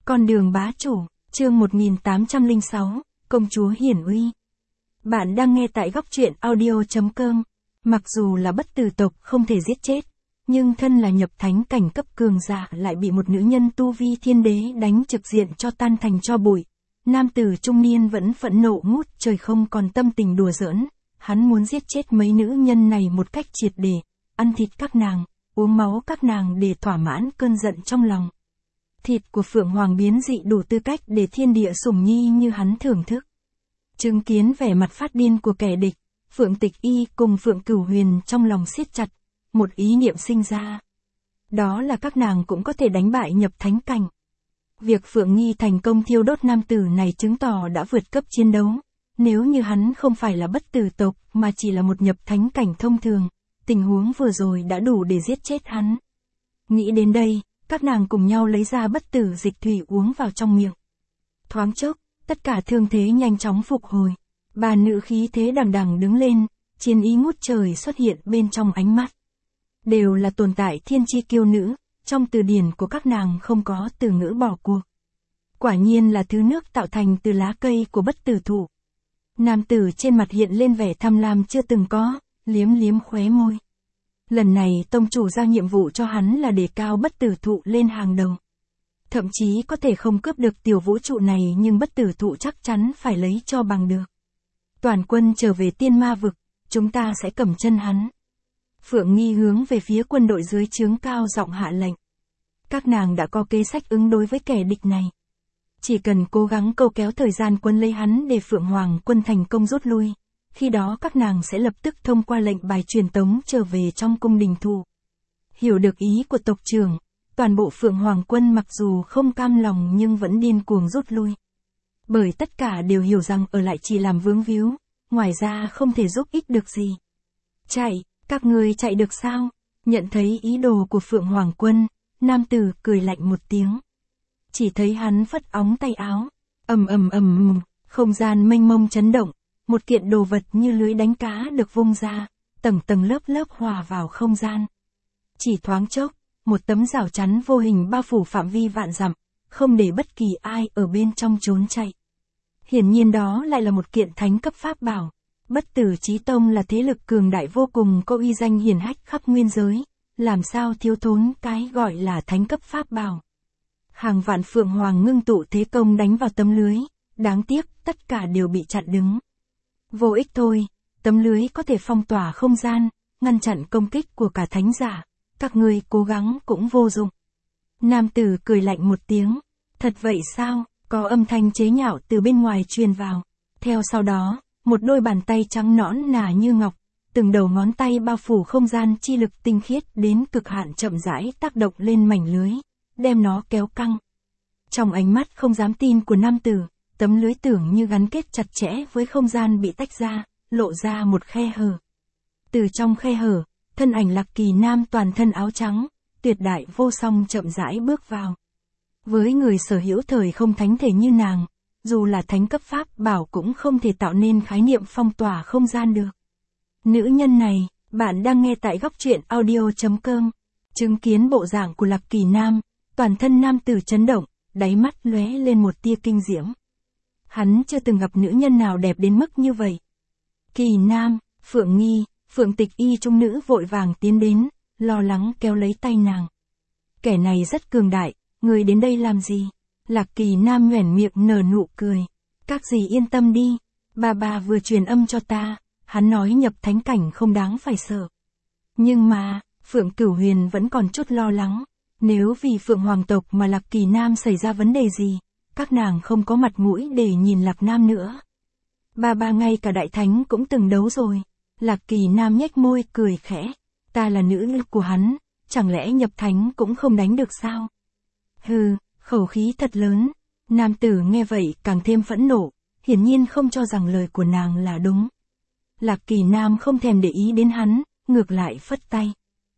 Con đường bá chủ, chương 1806, Công chúa hiển uy. Bạn đang nghe tại góc truyện audio.com. Mặc dù là bất tử tộc không thể giết chết, nhưng thân là nhập thánh cảnh cấp cường giả lại bị một nữ nhân tu vi thiên đế đánh trực diện cho tan thành tro bụi. Nam tử trung niên vẫn phẫn nộ ngút trời, không còn tâm tình đùa giỡn. Hắn muốn giết chết mấy nữ nhân này một cách triệt để, ăn thịt các nàng, uống máu các nàng để thỏa mãn cơn giận trong lòng. Thịt của Phượng Hoàng biến dị đủ tư cách để thiên địa sủng nhi như hắn thưởng thức. Chứng kiến vẻ mặt phát điên của kẻ địch, Phượng Tịch Y cùng Phượng Cửu Huyền trong lòng siết chặt, một ý niệm sinh ra. Đó là các nàng cũng có thể đánh bại nhập thánh cảnh. Việc Phượng Nghi thành công thiêu đốt nam tử này chứng tỏ đã vượt cấp chiến đấu. Nếu như hắn không phải là bất tử tộc mà chỉ là một nhập thánh cảnh thông thường, tình huống vừa rồi đã đủ để giết chết hắn. Nghĩ đến đây, các nàng cùng nhau lấy ra bất tử dịch thủy uống vào trong miệng. Thoáng chốc, tất cả thương thế nhanh chóng phục hồi. Bà nữ khí thế đằng đằng đứng lên, chiến ý ngút trời xuất hiện bên trong ánh mắt. Đều là tồn tại thiên chi kiêu nữ, trong từ điển của các nàng không có từ ngữ bỏ cuộc. Quả nhiên là thứ nước tạo thành từ lá cây của bất tử thụ. Nam tử trên mặt hiện lên vẻ tham lam chưa từng có, liếm liếm khóe môi. Lần này tông chủ giao nhiệm vụ cho hắn là đề cao bất tử thụ lên hàng đầu. Thậm chí có thể không cướp được tiểu vũ trụ này nhưng bất tử thụ chắc chắn phải lấy cho bằng được. Toàn quân trở về tiên ma vực, chúng ta sẽ cầm chân hắn. Phượng Nghi hướng về phía quân đội dưới trướng cao giọng hạ lệnh. Các nàng đã có kế sách ứng đối với kẻ địch này. Chỉ cần cố gắng câu kéo thời gian quân lấy hắn để Phượng Hoàng quân thành công rút lui. Khi đó các nàng sẽ lập tức thông qua lệnh bài truyền tống trở về trong cung đình thụ. Hiểu được ý của tộc trưởng, toàn bộ Phượng Hoàng quân mặc dù không cam lòng nhưng vẫn điên cuồng rút lui. Bởi tất cả đều hiểu rằng ở lại chỉ làm vướng víu, ngoài ra không thể giúp ích được gì. Chạy, các ngươi chạy được sao? Nhận thấy ý đồ của Phượng Hoàng quân, nam tử cười lạnh một tiếng. Chỉ thấy hắn phất óng tay áo, không gian mênh mông chấn động, một kiện đồ vật như lưới đánh cá được vung ra, tầng tầng lớp lớp hòa vào không gian. Chỉ thoáng chốc, một tấm rào chắn vô hình bao phủ phạm vi vạn dặm, không để bất kỳ ai ở bên trong trốn chạy. Hiển nhiên đó lại là một kiện thánh cấp pháp bảo. Bất Tử Chí Tông là thế lực cường đại vô cùng có uy danh hiển hách khắp nguyên giới, làm sao thiếu thốn cái gọi là thánh cấp pháp bảo. Hàng vạn Phượng Hoàng ngưng tụ thế công đánh vào tấm lưới, đáng tiếc tất cả đều bị chặn đứng. Vô ích thôi, tấm lưới có thể phong tỏa không gian, ngăn chặn công kích của cả thánh giả, các ngươi cố gắng cũng vô dụng. Nam tử cười lạnh một tiếng, thật vậy sao? Có âm thanh chế nhạo từ bên ngoài truyền vào. Theo sau đó, một đôi bàn tay trắng nõn nà như ngọc, từng đầu ngón tay bao phủ không gian chi lực tinh khiết đến cực hạn chậm rãi tác động lên mảnh lưới, đem nó kéo căng. Trong ánh mắt không dám tin của nam tử, tấm lưới tưởng như gắn kết chặt chẽ với không gian bị tách ra, lộ ra một khe hở. Từ trong khe hở, thân ảnh Lạc Kỳ Nam toàn thân áo trắng, tuyệt đại vô song chậm rãi bước vào. Với người sở hữu thời không thánh thể như nàng, dù là thánh cấp pháp bảo cũng không thể tạo nên khái niệm phong tỏa không gian được. Nữ nhân này, bạn đang nghe tại góc truyện audio.com. Chứng kiến bộ dạng của Lạc Kỳ Nam, toàn thân nam tử chấn động, đáy mắt lóe lên một tia kinh diễm. Hắn chưa từng gặp nữ nhân nào đẹp đến mức như vậy. Kỳ Nam, Phượng Nghi, Phượng Tịch Y trung nữ vội vàng tiến đến, lo lắng kéo lấy tay nàng. Kẻ này rất cường đại, người đến đây làm gì? Lạc Kỳ Nam nhoẻn miệng nở nụ cười. Các dì yên tâm đi, bà vừa truyền âm cho ta, hắn nói nhập thánh cảnh không đáng phải sợ. Nhưng mà, Phượng Cửu Huyền vẫn còn chút lo lắng. Nếu vì Phượng Hoàng tộc mà Lạc Kỳ Nam xảy ra vấn đề gì, các nàng không có mặt mũi để nhìn Lạc Nam nữa. Bà ngay cả đại thánh cũng từng đấu rồi. Lạc Kỳ Nam nhếch môi cười khẽ. Ta là nữ lực của hắn, chẳng lẽ nhập thánh cũng không đánh được sao? Hừ, khẩu khí thật lớn. Nam tử nghe vậy càng thêm phẫn nộ, hiển nhiên không cho rằng lời của nàng là đúng. Lạc Kỳ Nam không thèm để ý đến hắn, ngược lại phất tay.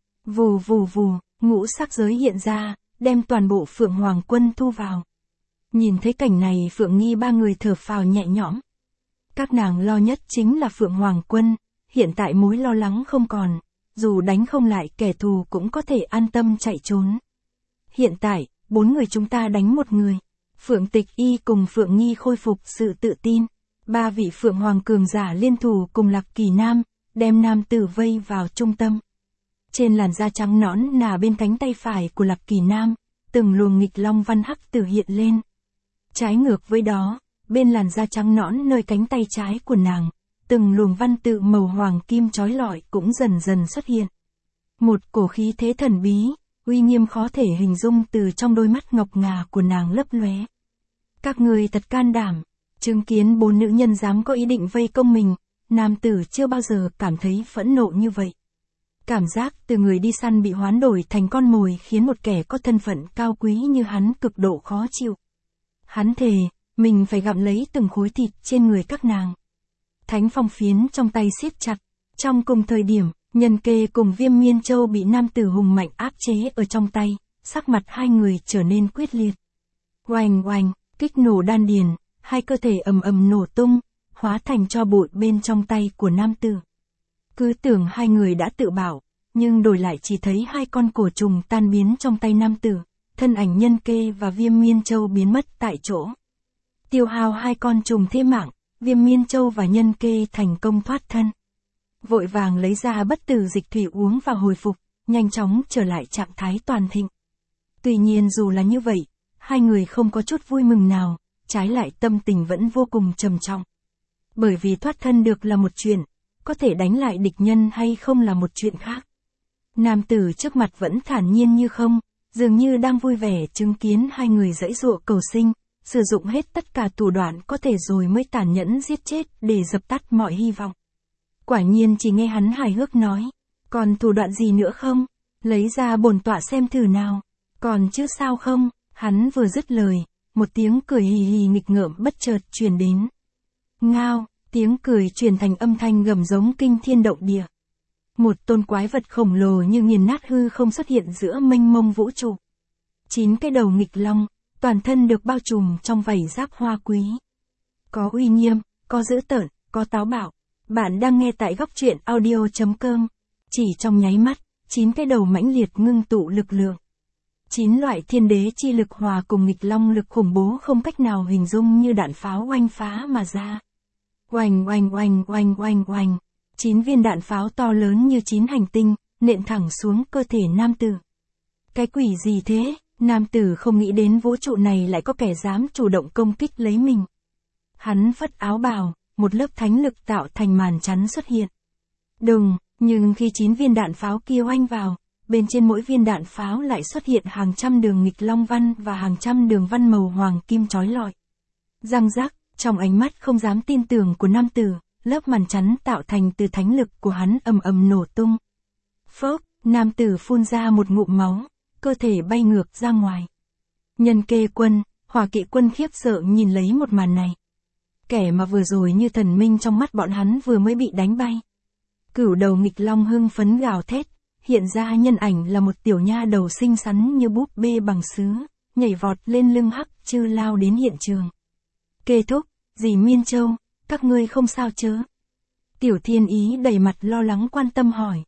Vù vù vù, ngũ sắc giới hiện ra, đem toàn bộ Phượng Hoàng quân thu vào. Nhìn thấy cảnh này Phượng Nghi ba người thở phào nhẹ nhõm. Các nàng lo nhất chính là Phượng Hoàng quân, hiện tại mối lo lắng không còn, dù đánh không lại kẻ thù cũng có thể an tâm chạy trốn. Hiện tại, 4 người chúng ta đánh một người. Phượng Tịch Y cùng Phượng Nghi khôi phục sự tự tin. Ba vị Phượng Hoàng cường giả liên thủ cùng Lạc Kỳ Nam, đem nam tử vây vào trung tâm. Trên làn da trắng nõn nà bên cánh tay phải của Lạc Kỳ Nam, từng luồng nghịch long văn hắc tử hiện lên. Trái ngược với đó, bên làn da trắng nõn nơi cánh tay trái của nàng, từng luồng văn tự màu hoàng kim chói lọi cũng dần dần xuất hiện. Một cổ khí thế thần bí, uy nghiêm khó thể hình dung từ trong đôi mắt ngọc ngà của nàng lấp lóe. Các người thật can đảm, chứng kiến 4 nữ nhân dám có ý định vây công mình, nam tử chưa bao giờ cảm thấy phẫn nộ như vậy. Cảm giác từ người đi săn bị hoán đổi thành con mồi khiến một kẻ có thân phận cao quý như hắn cực độ khó chịu. Hắn thề, mình phải gặm lấy từng khối thịt trên người các nàng. Thánh phong phiến trong tay siết chặt. Trong cùng thời điểm, Nhân Kê cùng Viêm Miên Châu bị nam tử hùng mạnh áp chế ở trong tay, sắc mặt hai người trở nên quyết liệt. Oanh oanh, kích nổ đan điền, hai cơ thể ầm ầm nổ tung, hóa thành tro bụi bên trong tay của nam tử. Cứ tưởng hai người đã tự bảo, nhưng đổi lại chỉ thấy hai con cổ trùng tan biến trong tay nam tử, thân ảnh Nhân Kê và Viêm Miên Châu biến mất tại chỗ. Tiêu hao hai con trùng thế mạng, Viêm Miên Châu và Nhân Kê thành công thoát thân. Vội vàng lấy ra bất tử dịch thủy uống và hồi phục, nhanh chóng trở lại trạng thái toàn thịnh. Tuy nhiên dù là như vậy, hai người không có chút vui mừng nào, trái lại tâm tình vẫn vô cùng trầm trọng. Bởi vì thoát thân được là một chuyện, có thể đánh lại địch nhân hay không là một chuyện khác. Nam tử trước mặt vẫn thản nhiên như không, dường như đang vui vẻ chứng kiến hai người giãy giụa cầu sinh, sử dụng hết tất cả thủ đoạn có thể rồi mới tàn nhẫn giết chết để dập tắt mọi hy vọng. Quả nhiên chỉ nghe hắn hài hước nói, còn thủ đoạn gì nữa không? Lấy ra bổn tọa xem thử nào. Còn chứ sao không? Hắn vừa dứt lời, một tiếng cười hì hì nghịch ngợm bất chợt truyền đến. Ngao, tiếng cười truyền thành âm thanh gầm giống kinh thiên động địa. Một tôn quái vật khổng lồ như nghiền nát hư không xuất hiện giữa mênh mông vũ trụ. 9 cái đầu nghịch long, toàn thân được bao trùm trong vảy giáp hoa quý. Có uy nghiêm, có dữ tợn, có táo bạo. Bạn đang nghe tại góc truyện audio.com. Chỉ trong nháy mắt, 9 cái đầu mãnh liệt ngưng tụ lực lượng. 9 loại thiên đế chi lực hòa cùng nghịch long lực khủng bố không cách nào hình dung như đạn pháo oanh phá mà ra. Oanh oanh oanh oanh oanh oanh. 9 viên đạn pháo to lớn như 9 hành tinh, nện thẳng xuống cơ thể nam tử. Cái quỷ gì thế? Nam tử không nghĩ đến vũ trụ này lại có kẻ dám chủ động công kích lấy mình. Hắn phất áo bào, một lớp thánh lực tạo thành màn chắn xuất hiện. Đùng, nhưng khi 9 viên đạn pháo kia oanh vào, bên trên mỗi viên đạn pháo lại xuất hiện hàng trăm đường nghịch long văn và hàng trăm đường văn màu hoàng kim chói lọi. Răng rắc, trong ánh mắt không dám tin tưởng của nam tử, lớp màn chắn tạo thành từ thánh lực của hắn ầm ầm nổ tung. Phốc, nam tử phun ra một ngụm máu, cơ thể bay ngược ra ngoài. Nhân Kê quân, Hỏa Kỵ quân khiếp sợ nhìn lấy một màn này. Kẻ mà vừa rồi như thần minh trong mắt bọn hắn vừa mới bị đánh bay. Cửu đầu nghịch long hưng phấn gào thét, hiện ra nhân ảnh là một tiểu nha đầu xinh xắn như búp bê bằng sứ, nhảy vọt lên lưng Hắc Chư lao đến hiện trường. Kê thúc, dì Miên Châu, các ngươi không sao chớ? Tiểu Thiên Ý đầy mặt lo lắng quan tâm hỏi.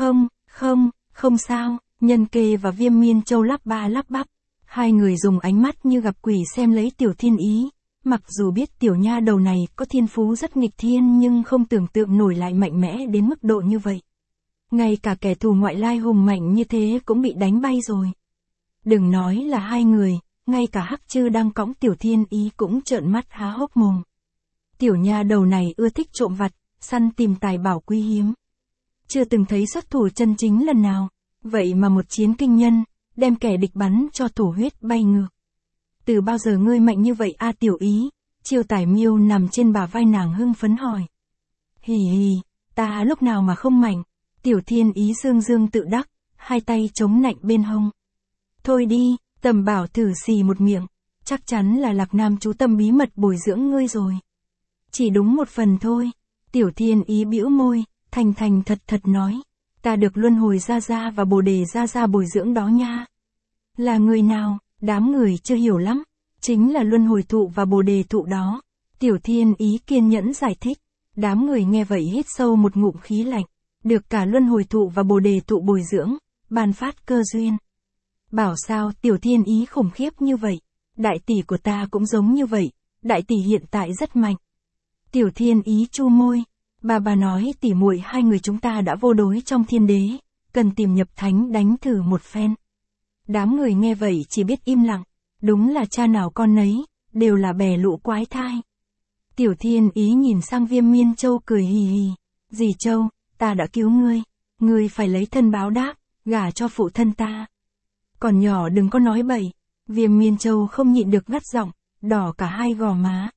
Không sao, Nhân Kê và Viêm Miên Châu lắp ba lắp bắp. Hai người dùng ánh mắt như gặp quỷ xem lấy Tiểu Thiên Ý. Mặc dù biết tiểu nha đầu này có thiên phú rất nghịch thiên nhưng không tưởng tượng nổi lại mạnh mẽ đến mức độ như vậy. Ngay cả kẻ thù ngoại lai hùng mạnh như thế cũng bị đánh bay rồi. Đừng nói là hai người, ngay cả Hắc Chư đang cõng Tiểu Thiên Ý cũng trợn mắt há hốc mồm. Tiểu nha đầu này ưa thích trộm vặt, săn tìm tài bảo quý hiếm. Chưa từng thấy xuất thủ chân chính lần nào, vậy mà một chiến kinh nhân, đem kẻ địch bắn cho thổ huyết bay ngược. Từ bao giờ ngươi mạnh như vậy a Tiểu Ý? Chiêu Tải Miêu nằm trên bả vai nàng hưng phấn hỏi. Hì hì, ta lúc nào mà không mạnh? Tiểu Thiên Ý dương dương tự đắc, hai tay chống nạnh bên hông. Thôi đi, Tầm Bảo thử xì một miệng, chắc chắn là Lạc Nam chú tâm bí mật bồi dưỡng ngươi rồi. Chỉ đúng một phần thôi. Tiểu Thiên Ý bĩu môi, thành thật nói. Ta được luân hồi gia gia và bồ đề gia gia bồi dưỡng đó nha. Là người nào? Đám người chưa hiểu lắm. Chính là luân hồi thụ và bồ đề thụ đó. Tiểu Thiên Ý kiên nhẫn giải thích. Đám người nghe vậy hít sâu một ngụm khí lạnh. Được cả luân hồi thụ và bồ đề thụ bồi dưỡng, ban phát cơ duyên. Bảo sao Tiểu Thiên Ý khủng khiếp như vậy. Đại tỷ của ta cũng giống như vậy, đại tỷ hiện tại rất mạnh. Tiểu Thiên Ý chu môi, bà nói tỉ muội hai người chúng ta đã vô đối trong thiên đế, cần tìm nhập thánh đánh thử một phen. Đám người nghe vậy chỉ biết im lặng, đúng là cha nào con nấy, đều là bè lũ quái thai. Tiểu Thiên Ý nhìn sang Viêm Miên Châu cười hì hì, dì Châu, ta đã cứu ngươi phải lấy thân báo đáp, gả cho phụ thân ta. Còn nhỏ đừng có nói bậy, Viêm Miên Châu không nhịn được gắt giọng, đỏ cả hai gò má.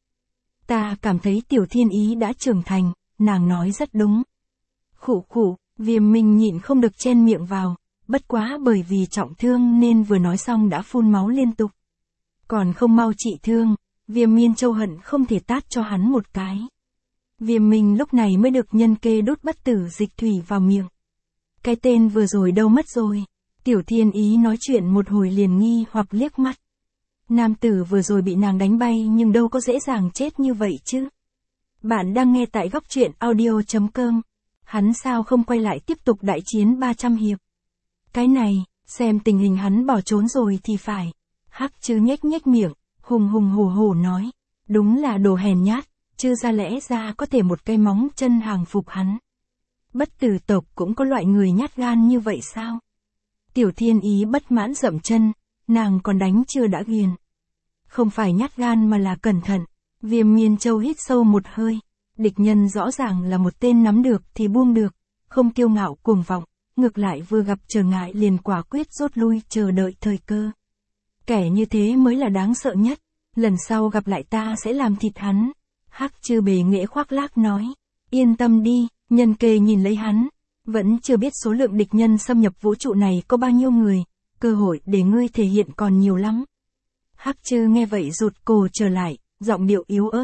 Ta cảm thấy Tiểu Thiên Ý đã trưởng thành, nàng nói rất đúng. Khụ khụ, Viêm Minh nhịn không được chen miệng vào, bất quá bởi vì trọng thương nên vừa nói xong đã phun máu liên tục. Còn không mau trị thương, Viêm Miên Châu hận không thể tát cho hắn một cái. Viêm Minh lúc này mới được Nhân Kê đút bất tử dịch thủy vào miệng. Cái tên vừa rồi đâu mất rồi? Tiểu Thiên Ý nói chuyện một hồi liền nghi hoặc liếc mắt. Nam tử vừa rồi bị nàng đánh bay nhưng đâu có dễ dàng chết như vậy chứ. Bạn đang nghe tại góc truyện audio.com. Hắn sao không quay lại tiếp tục đại chiến 300 hiệp? Cái này, xem tình hình hắn bỏ trốn rồi thì phải. Hắc Trư nhếch nhếch miệng, hùng hùng hổ hổ nói. Đúng là đồ hèn nhát, chứ ra lẽ ra có thể một cây móng chân hàng phục hắn. Bất tử tộc cũng có loại người nhát gan như vậy sao? Tiểu Thiên Ý bất mãn dậm chân, nàng còn đánh chưa đã ghiền. Không phải nhát gan mà là cẩn thận. Viêm Miên Châu hít sâu một hơi. Địch nhân rõ ràng là một tên nắm được thì buông được, không kiêu ngạo cuồng vọng, ngược lại vừa gặp trở ngại liền quả quyết rút lui chờ đợi thời cơ. Kẻ như thế mới là đáng sợ nhất, lần sau gặp lại ta sẽ làm thịt hắn. Hắc Trư bề nghệ khoác lác nói, yên tâm đi, Nhân Kê nhìn lấy hắn, vẫn chưa biết số lượng địch nhân xâm nhập vũ trụ này có bao nhiêu người, cơ hội để ngươi thể hiện còn nhiều lắm. Hắc Trư nghe vậy rụt cổ trở lại, giọng điệu yếu ớt.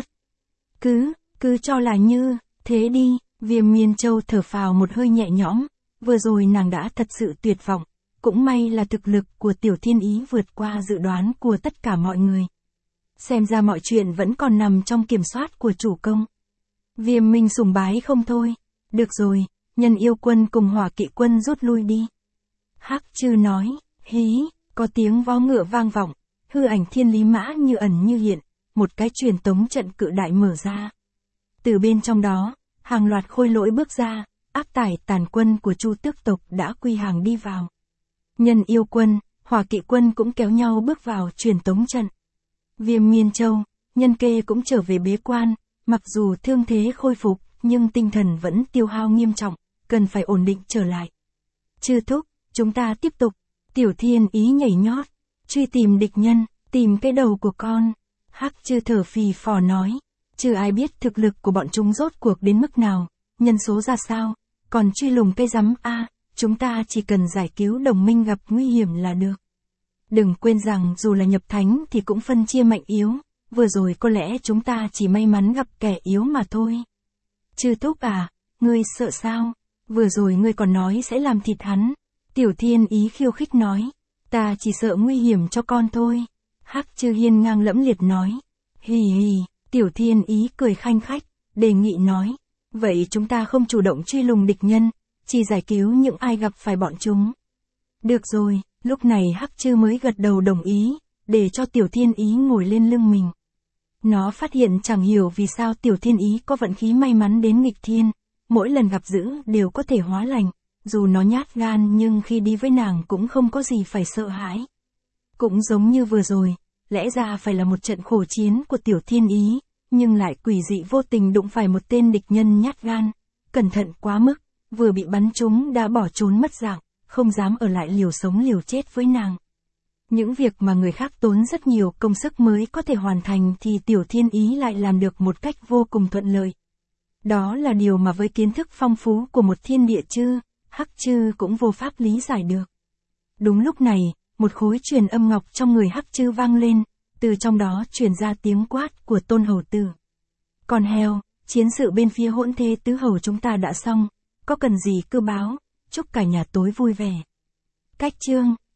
Cứ cho là như, thế đi, Viêm Miên Châu thở phào một hơi nhẹ nhõm, vừa rồi nàng đã thật sự tuyệt vọng, cũng may là thực lực của Tiểu Thiên Ý vượt qua dự đoán của tất cả mọi người. Xem ra mọi chuyện vẫn còn nằm trong kiểm soát của chủ công. Viêm Minh sùng bái không thôi, được rồi, Nhân Yêu Quân cùng Hỏa Kỵ Quân rút lui đi. Hắc Trư nói, hí, có tiếng vó ngựa vang vọng, hư ảnh Thiên Lý Mã như ẩn như hiện, một cái truyền tống trận cự đại mở ra. Từ bên trong đó, hàng loạt khôi lỗi bước ra, áp tải tàn quân của Chu Tước tộc đã quy hàng đi vào. Nhân Yêu Quân, Hỏa Kỵ Quân cũng kéo nhau bước vào truyền tống trận. Viêm Miên Châu, Nhân Kê cũng trở về bế quan, mặc dù thương thế khôi phục, nhưng tinh thần vẫn tiêu hao nghiêm trọng, cần phải ổn định trở lại. Chư thúc, chúng ta tiếp tục. Tiểu Thiên Ý nhảy nhót, truy tìm địch nhân, tìm cái đầu của con. Hắc Trư thở phì phò nói, chưa ai biết thực lực của bọn chúng rốt cuộc đến mức nào, nhân số ra sao, còn truy lùng cây rắm chúng ta chỉ cần giải cứu đồng minh gặp nguy hiểm là được. Đừng quên rằng dù là nhập thánh thì cũng phân chia mạnh yếu, vừa rồi có lẽ chúng ta chỉ may mắn gặp kẻ yếu mà thôi. Chư thúc ngươi sợ sao? Vừa rồi ngươi còn nói sẽ làm thịt hắn. Tiểu Thiên Ý khiêu khích nói, ta chỉ sợ nguy hiểm cho con thôi. Hắc Trư hiên ngang lẫm liệt nói, hì hì. Tiểu Thiên Ý cười khanh khách, đề nghị nói, vậy chúng ta không chủ động truy lùng địch nhân, chỉ giải cứu những ai gặp phải bọn chúng. Được rồi, lúc này Hắc Trư mới gật đầu đồng ý, để cho Tiểu Thiên Ý ngồi lên lưng mình. Nó phát hiện chẳng hiểu vì sao Tiểu Thiên Ý có vận khí may mắn đến nghịch thiên, mỗi lần gặp dữ đều có thể hóa lành, dù nó nhát gan nhưng khi đi với nàng cũng không có gì phải sợ hãi. Cũng giống như vừa rồi, lẽ ra phải là một trận khổ chiến của Tiểu Thiên Ý, nhưng lại quỷ dị vô tình đụng phải một tên địch nhân nhát gan, cẩn thận quá mức, vừa bị bắn trúng đã bỏ trốn mất dạng, không dám ở lại liều sống liều chết với nàng. Những việc mà người khác tốn rất nhiều công sức mới có thể hoàn thành thì Tiểu Thiên Ý lại làm được một cách vô cùng thuận lợi. Đó là điều mà với kiến thức phong phú của một thiên địa chư, Hắc Trư cũng vô pháp lý giải được. Đúng lúc này, một khối truyền âm ngọc trong người Hắc Trư vang lên, từ trong đó truyền ra tiếng quát của Tôn Hầu Tử. Con heo, chiến sự bên phía Hỗn Thế Tứ Hầu chúng ta đã xong, có cần gì cứ báo, chúc cả nhà tối vui vẻ. Cách chương